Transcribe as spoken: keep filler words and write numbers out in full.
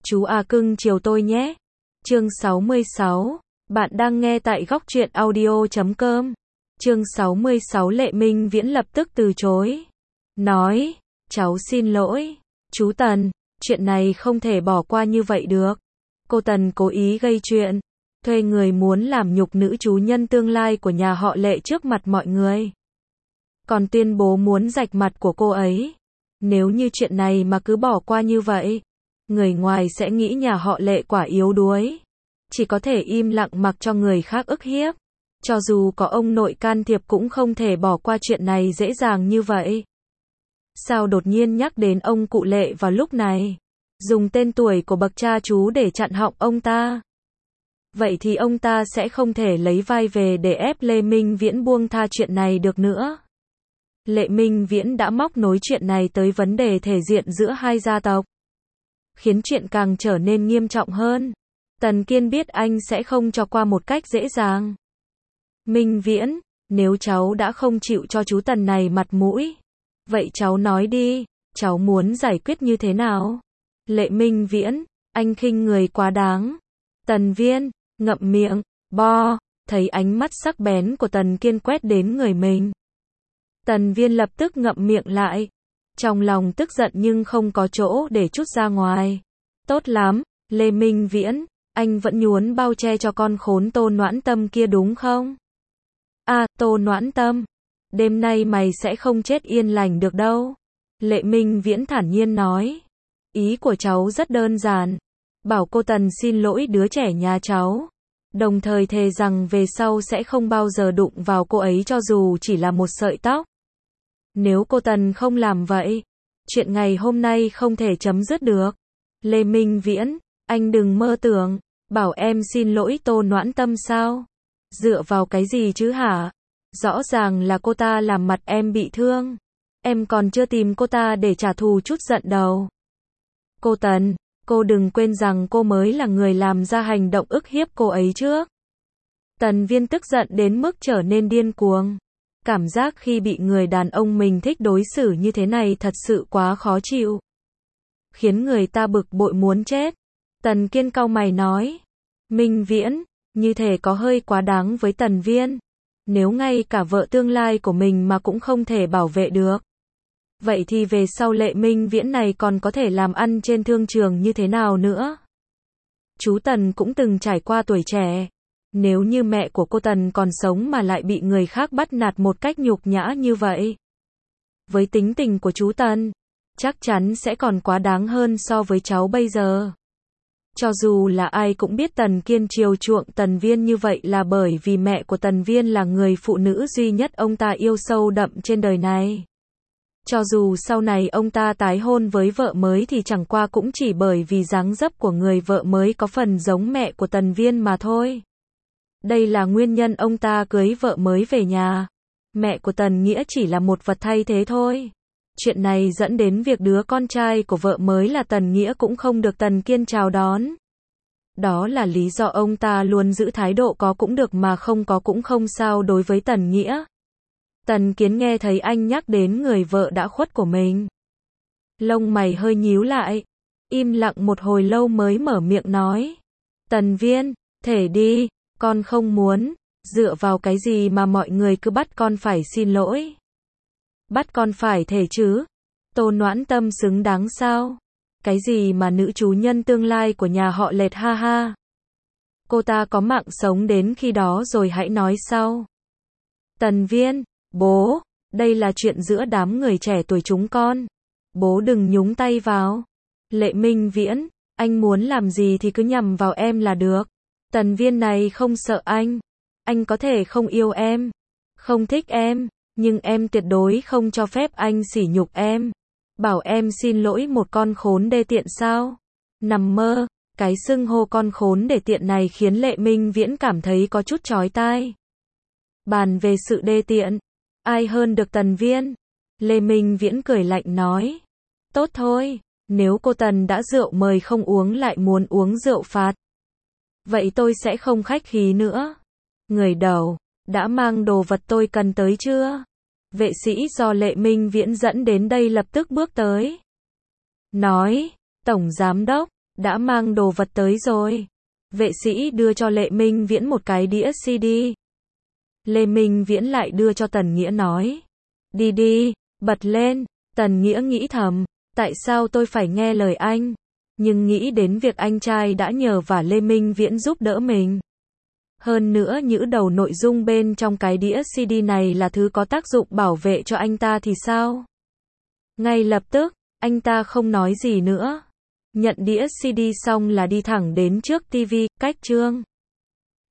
Chú à cưng chiều tôi nhé. Chương sáu mươi sáu. Bạn đang nghe tại góc truyện audio chấm com. Chương sáu mươi sáu. Lệ Minh Viễn lập tức từ chối. Nói, cháu xin lỗi. Chú Tần, chuyện này không thể bỏ qua như vậy được. Cô Tần cố ý gây chuyện. Thuê người muốn làm nhục nữ chủ nhân tương lai của nhà họ Lệ trước mặt mọi người. Còn tuyên bố muốn rạch mặt của cô ấy. Nếu như chuyện này mà cứ bỏ qua như vậy, người ngoài sẽ nghĩ nhà họ Lệ quả yếu đuối. Chỉ có thể im lặng mặc cho người khác ức hiếp. Cho dù có ông nội can thiệp cũng không thể bỏ qua chuyện này dễ dàng như vậy. Sao đột nhiên nhắc đến ông cụ Lệ vào lúc này? Dùng tên tuổi của bậc cha chú để chặn họng ông ta. Vậy thì ông ta sẽ không thể lấy vai về để ép Lệ Minh Viễn buông tha chuyện này được nữa. Lệ Minh Viễn đã móc nối chuyện này tới vấn đề thể diện giữa hai gia tộc, khiến chuyện càng trở nên nghiêm trọng hơn. Tần Kiên biết anh sẽ không cho qua một cách dễ dàng. Minh Viễn, nếu cháu đã không chịu cho chú Tần này mặt mũi, vậy cháu nói đi, cháu muốn giải quyết như thế nào? Lệ Minh Viễn, anh khinh người quá đáng. Tần Viên, ngậm miệng, bo, thấy ánh mắt sắc bén của Tần Kiên quét đến người mình. Tần Viên lập tức ngậm miệng lại. Trong lòng tức giận nhưng không có chỗ để trút ra ngoài. Tốt lắm, Lệ Minh Viễn, anh vẫn nhuốm bao che cho con khốn Tô Noãn Tâm kia đúng không? À, Tô Noãn Tâm, đêm nay mày sẽ không chết yên lành được đâu. Lệ Minh Viễn thản nhiên nói. Ý của cháu rất đơn giản. Bảo cô Tần xin lỗi đứa trẻ nhà cháu. Đồng thời thề rằng về sau sẽ không bao giờ đụng vào cô ấy cho dù chỉ là một sợi tóc. Nếu cô Tần không làm vậy, chuyện ngày hôm nay không thể chấm dứt được. Lệ Minh Viễn, anh đừng mơ tưởng, bảo em xin lỗi Tô Noãn Tâm sao? Dựa vào cái gì chứ hả? Rõ ràng là cô ta làm mặt em bị thương. Em còn chưa tìm cô ta để trả thù chút giận đầu. Cô Tần, cô đừng quên rằng cô mới là người làm ra hành động ức hiếp cô ấy trước. Tần Viên tức giận đến mức trở nên điên cuồng. Cảm giác khi bị người đàn ông mình thích đối xử như thế này thật sự quá khó chịu. Khiến người ta bực bội muốn chết. Tần Kiên cau mày nói. Minh Viễn, như thể có hơi quá đáng với Tần Viên. Nếu ngay cả vợ tương lai của mình mà cũng không thể bảo vệ được, vậy thì về sau Lệ Minh Viễn này còn có thể làm ăn trên thương trường như thế nào nữa? Chú Tần cũng từng trải qua tuổi trẻ. Nếu như mẹ của cô Tần còn sống mà lại bị người khác bắt nạt một cách nhục nhã như vậy, với tính tình của chú Tần, chắc chắn sẽ còn quá đáng hơn so với cháu bây giờ. Cho dù là ai cũng biết Tần Kiên chiều chuộng Tần Viên như vậy là bởi vì mẹ của Tần Viên là người phụ nữ duy nhất ông ta yêu sâu đậm trên đời này. Cho dù sau này ông ta tái hôn với vợ mới thì chẳng qua cũng chỉ bởi vì dáng dấp của người vợ mới có phần giống mẹ của Tần Viên mà thôi. Đây là nguyên nhân ông ta cưới vợ mới về nhà. Mẹ của Tần Nghĩa chỉ là một vật thay thế thôi. Chuyện này dẫn đến việc đứa con trai của vợ mới là Tần Nghĩa cũng không được Tần Kiên chào đón. Đó là lý do ông ta luôn giữ thái độ có cũng được mà không có cũng không sao đối với Tần Nghĩa. Tần Kiến nghe thấy anh nhắc đến người vợ đã khuất của mình. Lông mày hơi nhíu lại. Im lặng một hồi lâu mới mở miệng nói. Tần Viên, thể đi, con không muốn. Dựa vào cái gì mà mọi người cứ bắt con phải xin lỗi? Bắt con phải thể chứ? Tô Noãn Tâm xứng đáng sao? Cái gì mà nữ chủ nhân tương lai của nhà họ Lệ ha ha? Cô ta có mạng sống đến khi đó rồi hãy nói sau. Tần Viên, bố, đây là chuyện giữa đám người trẻ tuổi chúng con. Bố đừng nhúng tay vào. Lệ Minh Viễn, anh muốn làm gì thì cứ nhằm vào em là được. Tần Viên này không sợ anh. Anh có thể không yêu em, không thích em, nhưng em tuyệt đối không cho phép anh sỉ nhục em. Bảo em xin lỗi một con khốn đê tiện sao? Nằm mơ, cái xưng hô con khốn đê tiện này khiến Lệ Minh Viễn cảm thấy có chút chói tai. Bàn về sự đê tiện, ai hơn được Tần Viên? Lệ Minh Viễn cười lạnh nói. Tốt thôi, nếu cô Tần đã rượu mời không uống lại muốn uống rượu phạt, vậy tôi sẽ không khách khí nữa. Người đầu, đã mang đồ vật tôi cần tới chưa? Vệ sĩ do Lệ Minh Viễn dẫn đến đây lập tức bước tới. Nói, Tổng Giám Đốc, đã mang đồ vật tới rồi. Vệ sĩ đưa cho Lệ Minh Viễn một cái đĩa xê đê. Lê Minh Viễn lại đưa cho Tần Nghĩa nói. Đi đi, bật lên. Tần Nghĩa nghĩ thầm, tại sao tôi phải nghe lời anh? Nhưng nghĩ đến việc anh trai đã nhờ vả Lê Minh Viễn giúp đỡ mình. Hơn nữa những đầu nội dung bên trong cái đĩa xê đê này là thứ có tác dụng bảo vệ cho anh ta thì sao? Ngay lập tức, anh ta không nói gì nữa. Nhận đĩa xê đê xong là đi thẳng đến trước ti vi, cách Trương